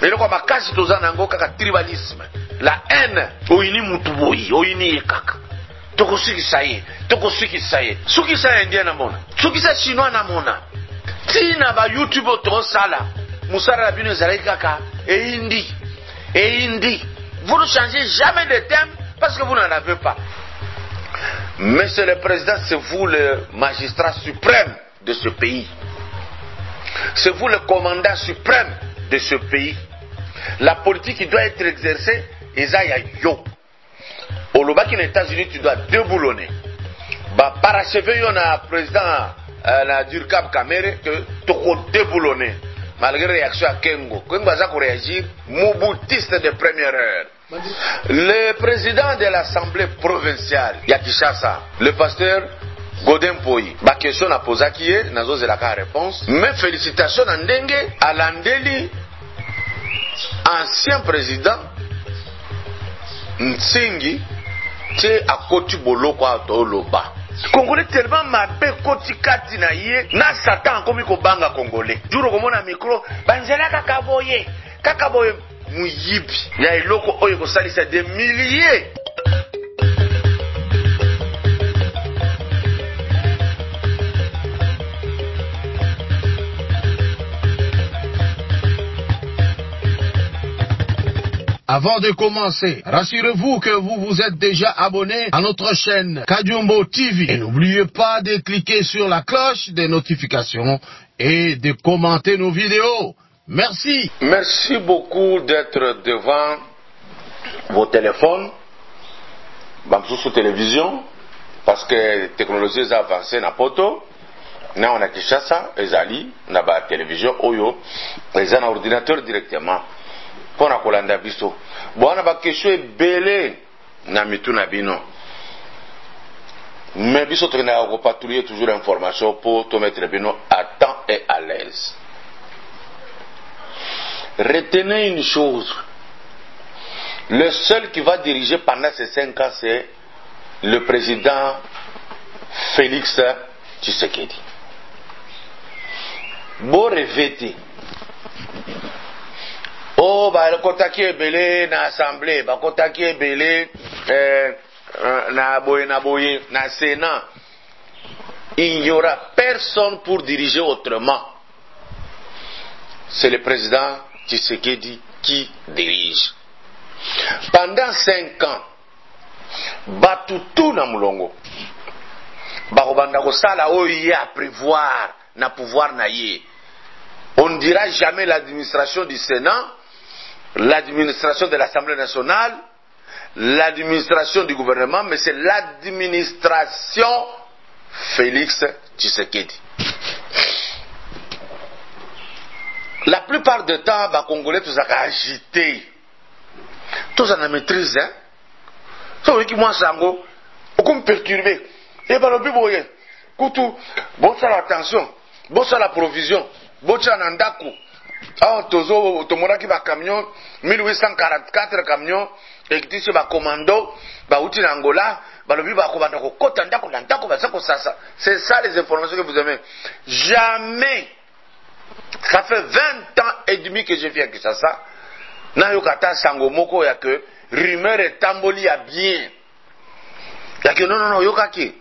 eloko makasi tozana ngo kaka tribalisme, la haine oyini mutuboyi oyini kaka tokosukisa ye sukisa ye ndie na mona sukisa chinois na mona tina ba YouTube tosala musala bino ezalaki kaka eindi. Vous ne changez jamais de thème parce que vous n'en avez pas. Monsieur le Président, c'est vous le magistrat suprême de ce pays. C'est vous le commandant suprême de ce pays. La politique qui doit être exercée, Isaiah Yo. Au Lobaki, aux États-Unis, tu dois déboulonner. Bah, parachever le président la Durkab Kamere que tu dois déboulonner. Malgré la réaction à Kengo. Kengo a réagi, moubutiste de première heure. Le président de l'Assemblée provinciale, Yakishasa, le pasteur Godin Poyi, ma question a posé qui est, nazo zelaka réponse. Mais félicitations à Ndenge, à Landeli, ancien président, Nsingi, c'est à Koti Boloko à Toloba. Congolais tellement mabe koti kati na ye na satan komi ko banga congolais juro ko mona micro banzela kakaboye muyibi ya iloko oyo ko salisa des milliers. Avant de commencer, rassurez-vous que vous vous êtes déjà abonné à notre chaîne Kadiombo TV. Et n'oubliez pas de cliquer sur la cloche des notifications et de commenter nos vidéos. Merci. Merci beaucoup d'être devant vos téléphones, sous télévision, parce que la technologie est avancée na poto. Na on a Kinshasa, ezali, na ba télévision oyo, ezali na ordinateur directement. Pour na kolanda biso bona ba question ebele na mitu na bino mais biso tokena ko patrouiller toujours l'information pour te mettre bino à temps et à l'aise. Retenez une chose, le seul qui va diriger pendant ces 5 ans c'est le président Félix Tshisekedi. Bon revêté. Oh, bah, le kotaki est belé na assemblée, bah, kotaki est belé na boye, na sénat. Il n'y aura personne pour diriger autrement. C'est le président Tshisekedi qui dirige. Pendant 5 ans, batutu na mulongo. Bakobanda ko sala oyo à prévoir na pouvoir na ye. On ne dira jamais l'administration du Sénat, l'administration de l'Assemblée nationale, l'administration du gouvernement, mais c'est l'administration Félix Tshisekedi. La plupart du temps, les Congolais tous agités. Tous en maîtrise, hein. C'est qui moi sango, aucun perturbé. Et par le plus beau, koutou, bon ça l'attention, bon ça la provision, bon ça n'andaku. Ah, tozo, tomoraki ba camion, 1844 camions, et qui tisse ba commando, ba outil l'Angola, ba le ba kobanda ko kota ndako na ndako ba sako sasa. C'est ça les informations que vous avez. Jamais. Ça fait 20 ans et demi que je viens à Kinshasa. Na yokata sango moko ya que rumeur et tamboli a bien. Ya que non yokaki.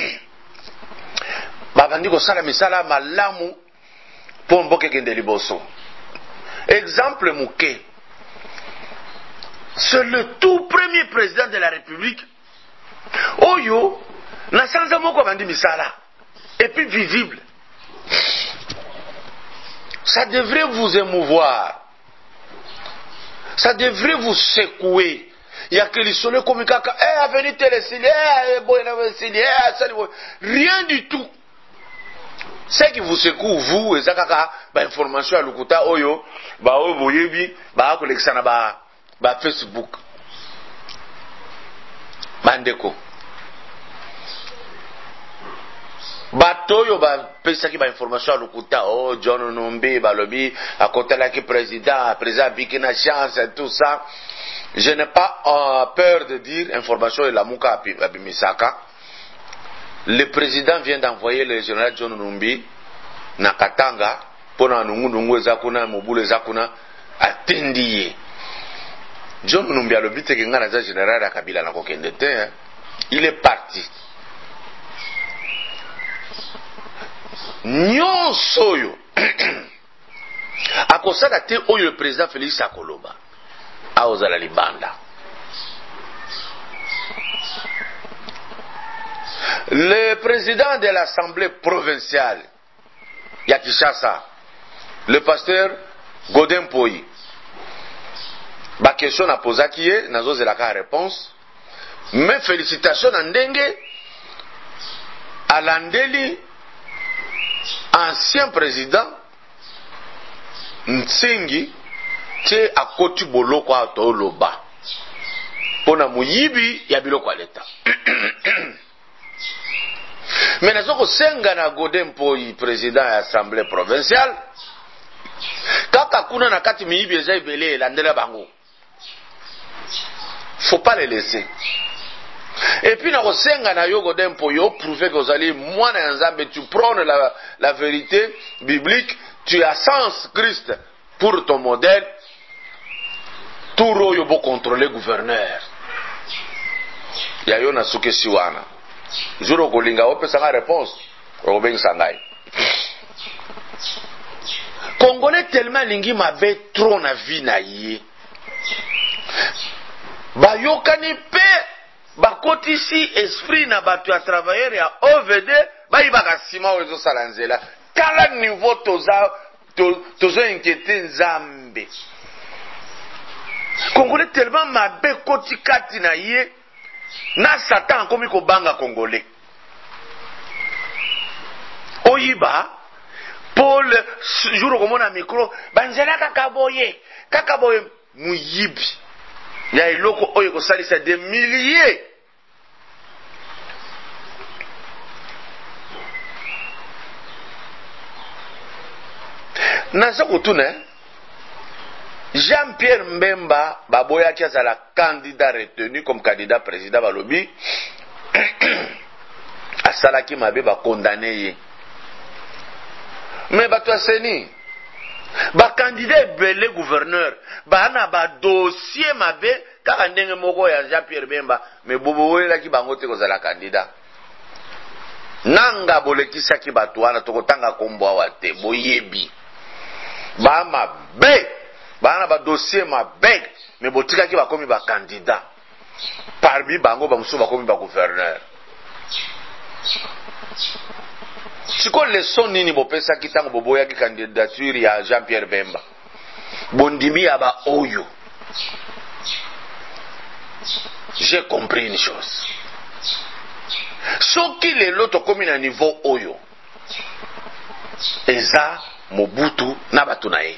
Babandi ko sala misala malamu pour mboke kende liboso. Exemple Mouké. C'est le tout premier président de la République. Oyo, na sanza moko bandi misala. Et puis visible. Ça devrait vous émouvoir. Ça devrait vous secouer. Il y a que les soleils comme kaka, avenue Télésile, rien du tout. Ce qui vous secoue, vous, et ça, information à l'Ukuta, Oyo, Oboyebi, Kolexana, Facebook. Bandeko. Batoyo, pesa ki information à l'Ukuta, oh, John Nombe, Balobi, à côté là qui président Bikina Chance, et tout ça. Je n'ai pas peur de dire information et la Mouka Abimisaka. Le président vient d'envoyer le général John Numbi na Katanga pour na nungu ezakuna mobule ezakuna atendi. John Numbi alobi te ke nga naza général ya Kabila na kokende te. Il est parti. Nyonso oyo akosala te oyo le président Félix akoloba aozala libanda. Le président de l'Assemblée provinciale ya Kinshasa, le pasteur Godin Poyi, ba question na posaki ye nazozelaka réponse, mais félicitations na ndenge alandeli ancien président Ntsingi te akoti boloko ato loba pona muyibi ya biloko aleta. Mais nazoko senga na Godin Poyi, président ya Assemblée provinciale, kaka kuna na kati miyibi eza ebele elandela bango. Faut pas les laisser. Et puis na kosenga na yo Godin Poyi prouver que vous allez mwana ya Nzambe, tu prônes la vérité biblique, tu as sens Christ pour ton modèle. Tout royo bo contrôler gouverneur. Ya yo na suke siwana. Juro kolinga opesa nga réponse. Obenga ngai. Congolais tellement lingi mabe trop na vie na ye. Bayokani pe bakotisi esprit na batu ya travailleur ya OVD bayibaka sima ozo salanzela. Kala niveau tozo inquiéter Nzambe. Congolais tellement mabe koti kati na ye na Satan komi ko banga Congolais. Oyiba Paul jour komona micro banzela kakaboye muyibi ya eloko oyo ko salisa des milliers. Naza kutuna Jean-Pierre Mbemba baboya ki azala candidat retenu comme candidat président balobi asalaki mabe ba condamné ye. Mais bato aseni ba candidat belé gouverneur ba na ba dossier mabe kaka ndenge moko ya Jean-Pierre Mbemba mais bobo wela ki bango te kozala candidat. Nanga bolekisa ki bato wana tokotanga kombo awa te boyebi. Ba mabe bana ba dossier mabe mais botika ki bakomi ba candidat. Parmi bango ba muso bakomi ba gouverneur. Siko leçon nini bopesa ki tango boboya ki candidature ya Jean-Pierre Bemba. Bondimi ya ba oyo. J'ai compris une chose. Soki lelo tokomi na niveau oyo. Eza Mobutu na batu na ye.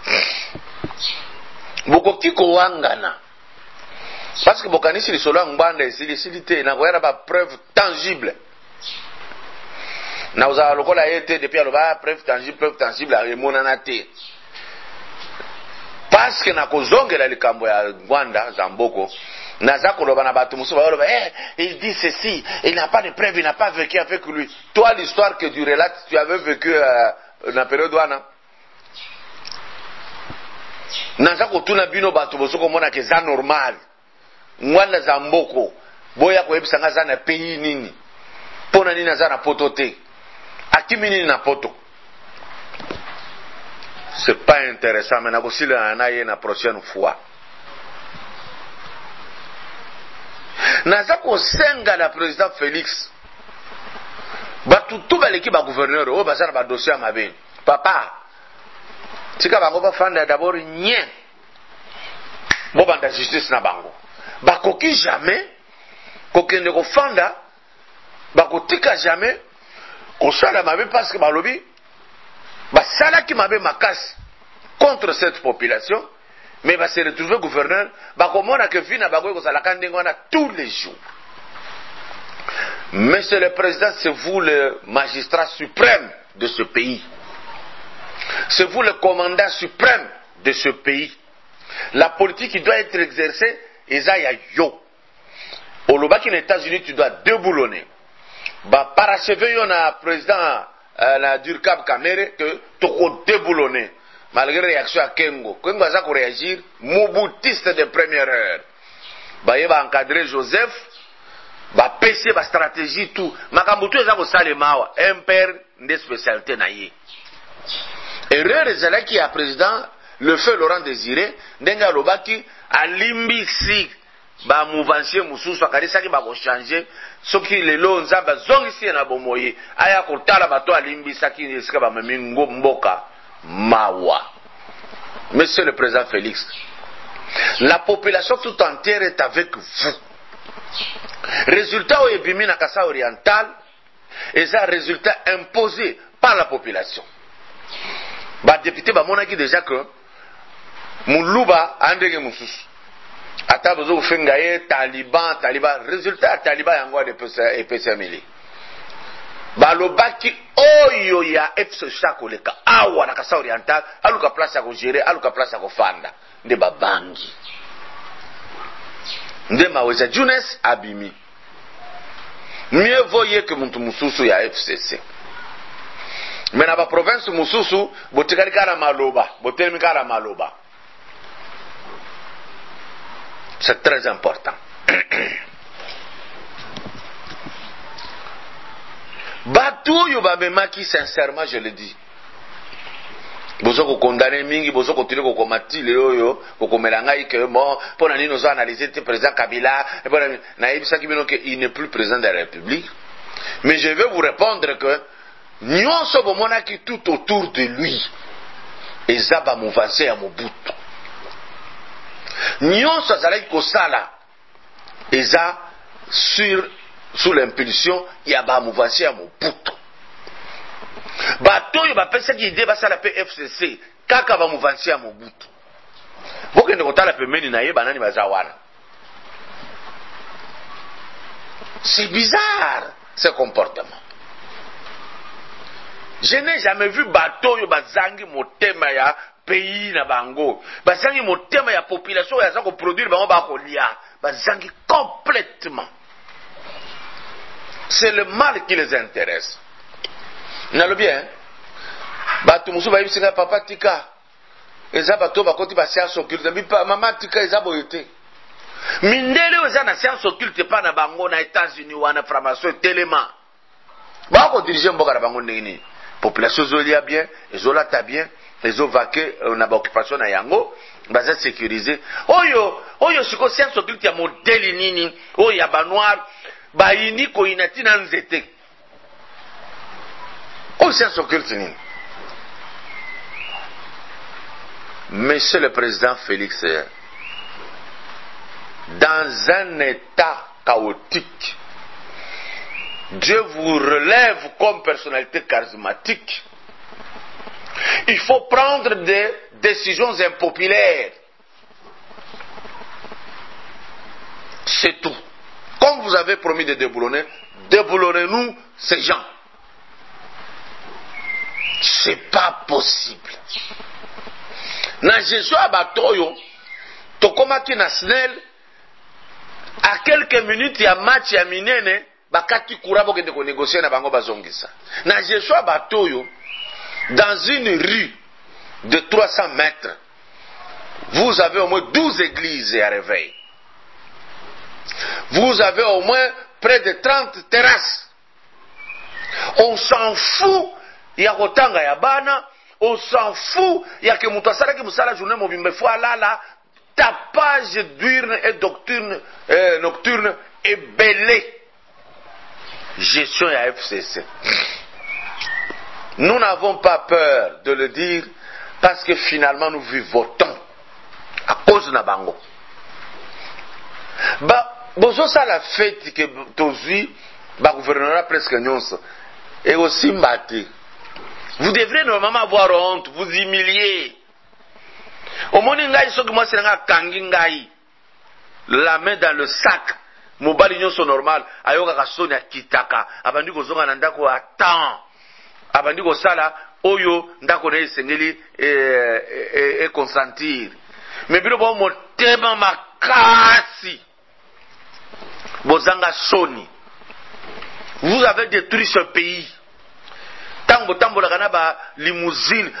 Bokoki kowangana. Parce que bokanisi lisolo ya ngbanda esili te na koyana ba preuve tangible. Na uzala lokola yete depuis aloba preuve tangible emonana te. Parce que na kozongela likambo ya Rwanda Zamboko naza koloba na batu musu baloba il dit ceci, il n'a pas de preuve, il n'a pas vécu avec lui. Toi l'histoire que tu relates, tu avais vécu na période wana. Naza kotuna bino batu bosoko mona ke za normal. Ngwanda Zamboko boya ko yebisa nga za na pays nini. Pona nini za na poto te. Akimi nini na poto. C'est pas intéressant mais na kosila na ye na prochaine fois. Naza ko senga la président Félix. Batu tout baleki ba gouverneur o bazana ba dossier mabe. Papa tika bango ba fanda d'abord nyen. Bo banda justice na bango. Bakoki jamais kokende ko fanda bakotika jamais kosala mabe parce que balobi basala ki mabe makasi contre cette population mais va se retrouver gouverneur bakomona que vina bakoki kozala kandengo na tous les jours. Monsieur le Président, c'est vous le magistrat suprême de ce pays. C'est vous le commandant suprême de ce pays. La politique qui doit être exercée, Ezaya yo. Au Lobaki, les États-Unis, tu dois déboulonner. Bah, parachever yon a président la Durkab Kamere que tu dois déboulonner. malgré réaction à Kengo aza ko réagir moboutiste de première heure baye ba encadrer Joseph ba PC ba stratégie tout makambo tout eza ko salemawa impère nde spécialité na ye erreur ezalaki ya président le feu Laurent Désiré ndenge alobaki alimbisi ba mouvancier mususu akarisaki ba ko changer soki lelo nzamba zongisi na bomoye aya kotala bato alimbisaki esika ba memingo mboka mawa. Monsieur le président Félix, la population tout entière est avec vous. Résultat au ebimi na Kasa oriental est un résultat imposé par la population. Ba député ba monaki déjà que Muluba andenge mususu ata bozo kufenga ye Taliban résultat Taliban yango de PCML balobaki oyo ya FCC koleka awa na Kasa oriental aluka place ya ko gérer aluka place ya ko fanda nde babangi nde maweza Junes abimi mieux voyez que muntu mususu ya FCC mais na ba province mususu botikali kala maloba botelemi kala maloba. C'est très important. Batou yo babemaki sincèrement je le dis. Bozo ko condamner mingi bozo ko tile ko komati le oyo ko komelanga ike bon pour nani nous analyser le président Kabila na ibisa kibino que il n'est plus président de la République. Mais je vais vous répondre que nyonso bomona ki tout autour de lui ezaba mouvancé ya Mobutu. Nyonso azalaki kosala eza sous l'impulsion ya ba mouvancier ya Mobutu. Bato oyo bapesaki ide basala pe FCC kaka ba mouvancier ya Mobutu. Bokende kotala pembeni na ye banani baza wana. C'est bizarre ce comportement. Je n'ai jamais vu bato oyo bazangi motema ya pays na bango bazangi motema ya population ya za ko produire bango ba ko lia bazangi complètement. C'est le mal qui les intéresse. Nalo bien bato musu ba yisinga papa tika eza bato bakoti ba science occulte bipa mama tika eza boyote mindele eza na science occulte pa na bango na États-Unis wana formation telema ba ko diriger mboka na bango ndeni population zolia bien ezolata bien les vaquer na ba occupation na yango baza sécurisé oyo siko science occulte ya modèle nini oyo ya ba noir ba ini ko inati na nzete oyo science occulte nini. Monsieur le président Félix, dans un état chaotique, Dieu vous relève comme personnalité charismatique. Il faut prendre des décisions impopulaires. C'est tout. Comme vous avez promis de déboulonner, déboulonnez-nous ces gens. C'est pas possible. Na gestion abatoyo, tokomaki na SNEL, à quelques minutes ya match ya minene, bakati kurabo kende ko négocier na bango bazongisa. Na gestion abatoyo, dans une rue de 300 mètres, vous avez au moins 12 églises à réveil. Vous avez au moins près de 30 terrasses. On s'en fout, ya kotanga ya bana, on s'en fout, ya ke mutu asalaki musala journée mobimbe fois lala, tapage diurne et nocturne et belé. Gestion ya FCC. Nous n'avons pas peur de le dire parce que finalement nous vivotons à cause de Nabango. Bozo ça la fête que tozui ba gouvernement presque nyonso et aussi mbati. Vous devrez normalement avoir honte, vous humilier. Au moni ngai soki moi senga kangi ngai la main dans le sac. Mobali nyonso normal ayoka ka soni akitaka abandi kozonga na ndako attend. Abandi ko sala oyo ndako na esengeli et consentir. Mais bino bo motema makasi. Bozanga soni. Vous avez détruit ce pays. Tant tango tambola kana ba limousine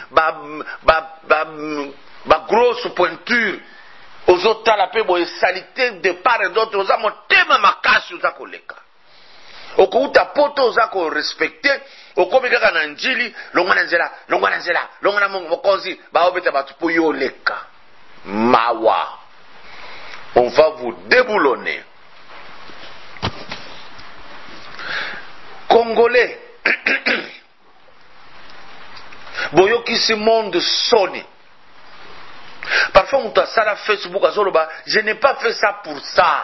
ba grosse pointure ozotala pe boye salité de part et d'autre oza motema makasi oza koleka okouta poto oza ko respecter okomi kaka na njili longa na nzela longa na mokonzi baobeta batu po yo leka mawa on va vous déboulonner. Congolais boyokisi monde soni. Parfois on t'a ça la Facebook azoloba, je n'ai pas fait ça pour ça.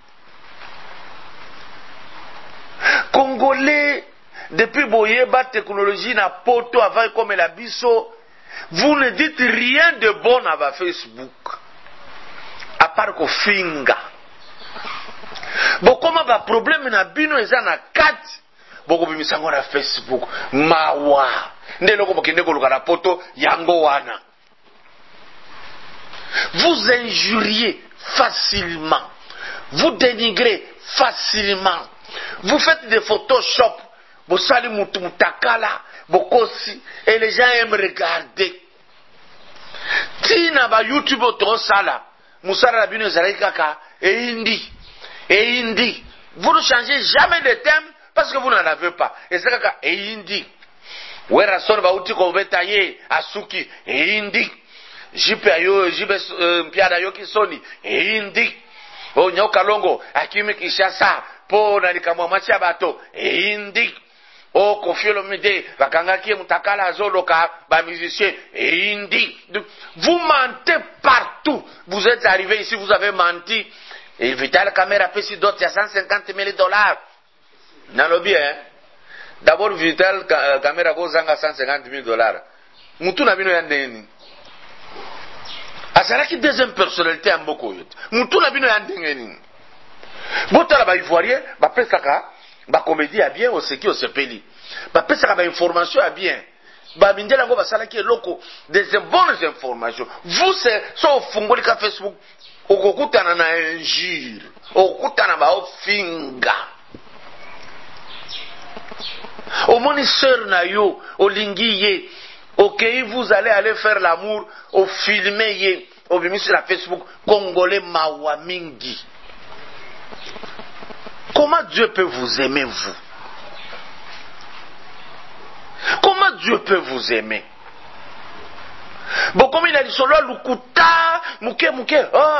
Congolais depuis boyeba technologie na poto avant comme la biso, vous ne dites rien de bon à Facebook. À part ko finga. Bokoma ba problème na bino eza na kati. Boko bimisango na Facebook mawa ndelo ko bokende ko luka na poto yango wana. Vous injuriez facilement, vous dénigrez facilement, vous faites des Photoshop, vous sali mutakala, bokosi, et les gens aiment regarder. Tina ba YouTube to sala, musala la bino zalaki kaka et indi. Vous ne changez jamais de thème parce que vous n'en avez pas. Et c'est kaka et indi. Wera son ba uti ko vetaye asuki et indi. Jipe ayo jibe mpiada yo kisoni e indi o nyoka longo akimi kishasa po na likamwa macha bato e indi o kofiolo mide bakanga ki mutakala azoloka ba musicien e indi. Vous mentez partout. Vous êtes arrivé ici, vous avez menti. Et Vital Caméra pesi d'autres, il y a $150,000. Nalobi hein. D'abord Vital Caméra go zanga $150,000. Mutu na bino ya ndeni. Azalaki deuxième personnalité en boko yote. Mutu na bino ya ndenge nini. Botala ba ivoirien, ba pesaka, ba comédie à bien, oseki osepeli. Ba pesaka ba information à bien. Ba mindela ngo basalaki eloko des bonnes informations. Vous c'est so fungoli ka Facebook, okokutana na injure, okokutana ba ofinga. Au moniteur na yo, olingiye. Ok, vous allez aller faire l'amour, au filmer, au bimi sur la Facebook, Congolais Mawamingi. Comment Dieu peut vous aimer, vous? Comment Dieu peut vous aimer? Bon, comme il a dit solo lukuta, muke, oh,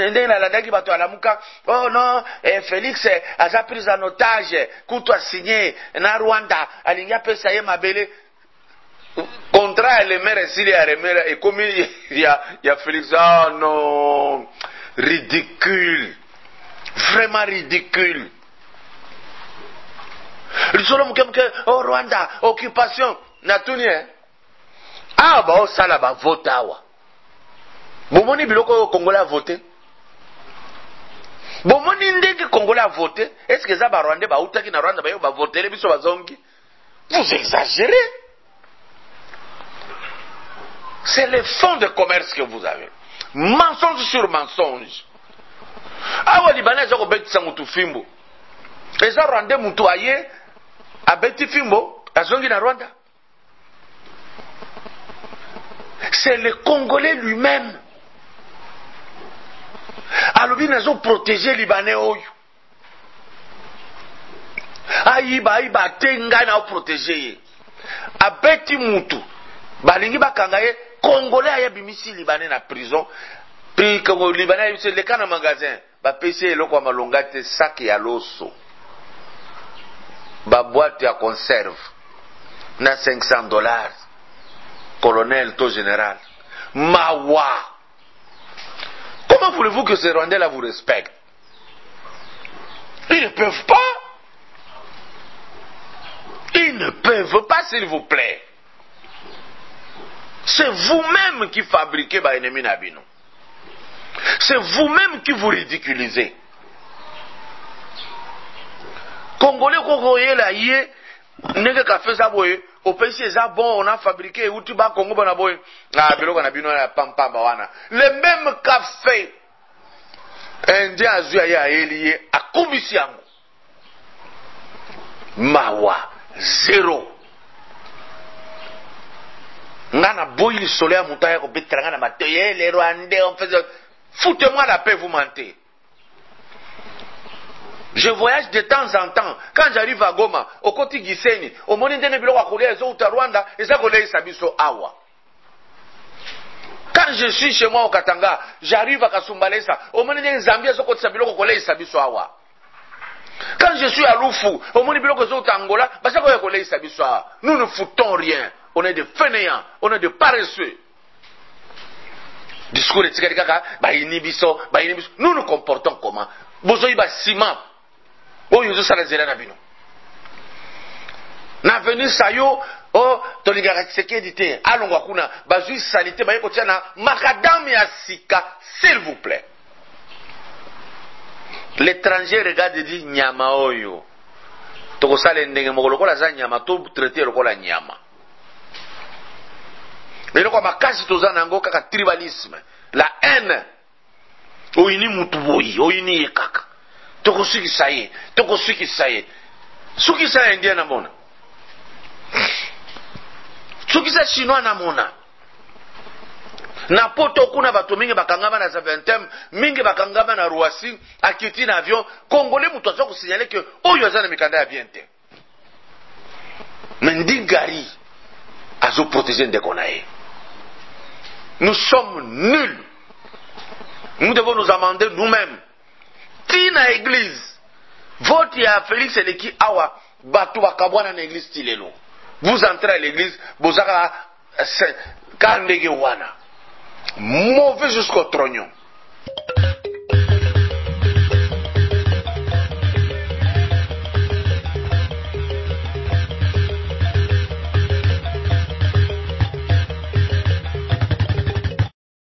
oh non, Félix a pris en otage, Koutou a signé, na Rwanda, Alinga Pesaye Mabele. Contrat le maire s'il y a remera et comme il y a Félix, oh non, ridicule, vraiment ridicule. Le solo muke oh Rwanda, occupation, natuni ah bah oh ça là bah vote awa. Bomoni biloko Congolais a voté. Bomoni ndenge Congolais a voté. Est-ce que ça bah Rwanda bah outaki na Rwanda bah yo bah voter les biso bazongi? Vous exagérez. C'est le fonds de commerce que vous avez. Mensonge sur mensonge. Awa Libanais a obéti sa mutu fimbo. Les Rwandais mutu aye abeti fimbo azongi na Rwanda. C'est le Congolais lui-même. Alobi nazo protéger Libanais oyo. Aïba tenga na protéger. Abeti mutu. Balingi bakanga ye Congolais aya bimisi Libanais na prison. Puis Congo Libanais c'est le cas na magasin. Ba pese eloko malonga te sac ya loso. Ba boîte ya conserve na $500. Colonel, taux général. Mawa. Comment voulez-vous que ces Rwandais-là vous respectent? Ils ne peuvent pas. Ils ne peuvent pas, s'il vous plaît. C'est vous-même qui fabriquez ba ennemi nabino. C'est vous-même qui vous ridiculisez. Congolais Congolais là yé nègre ka fait ça boye au pays c'est bon on a fabriqué outil ba Congo bana boye ah biloko na bino na pampa bawana le même café indien azu ya elié a komisiango mawa zéro Ngana boyi le soleil à montagne ko betranga na mateye les Rwandais on faisait foutez-moi la paix vous mentez. Je voyage de temps en temps quand j'arrive à Goma au côté Gisenyi au moni ndene biloko akolia ezo uta Rwanda eza kolei sabiso awa. Quand je suis chez moi au Katanga, j'arrive à Kasumbalesa au moni ndene Zambia ezo côté biloko kolei sabiso awa. Quand je suis à Lufu au moni biloko ezo uta Angola basa ko kolei sabiso awa. Nous ne foutons rien. On est des fainéants, on est des paresseux. Discours de Tsikadikaka, Bayinibiso. Nous nous comportons comment? Bozoï ba ciment. Oh, yozo sarazela na bino. Na venu sayo, oh, tolingaka Tshisekedi te. Alongwa kuna, bazui salite, bayeko tia na makadam ya sika, s'il vous plaît. L'étranger regarde et dit nyama oyo. Toko sale ndenge mokolo kola za nyama, to traité lokola nyama. Mais le makasi toza nango kaka tribalisme, la haine. Oyini mutu boyi, oyini yekaka. Toko suki saye. Suki saye indien na mona. Suki sa chinois na mona. Na poto kuna bato mingi bakangama na Zaventem, mingi bakangama na Roissy, akiti na avion, Congolais mutu azo ko signaler que oyo aza na mikanda ya bien te. Mendingari azo protéger ndekonaye. Nous sommes nuls. Nous devons nous amender nous-mêmes. Tina église. Vote ya Félix Eleki awa batu bakabwana na église tilelo. Vous entrez à l'église, bozaka kandege wana. Mauvais jusqu'au trognon.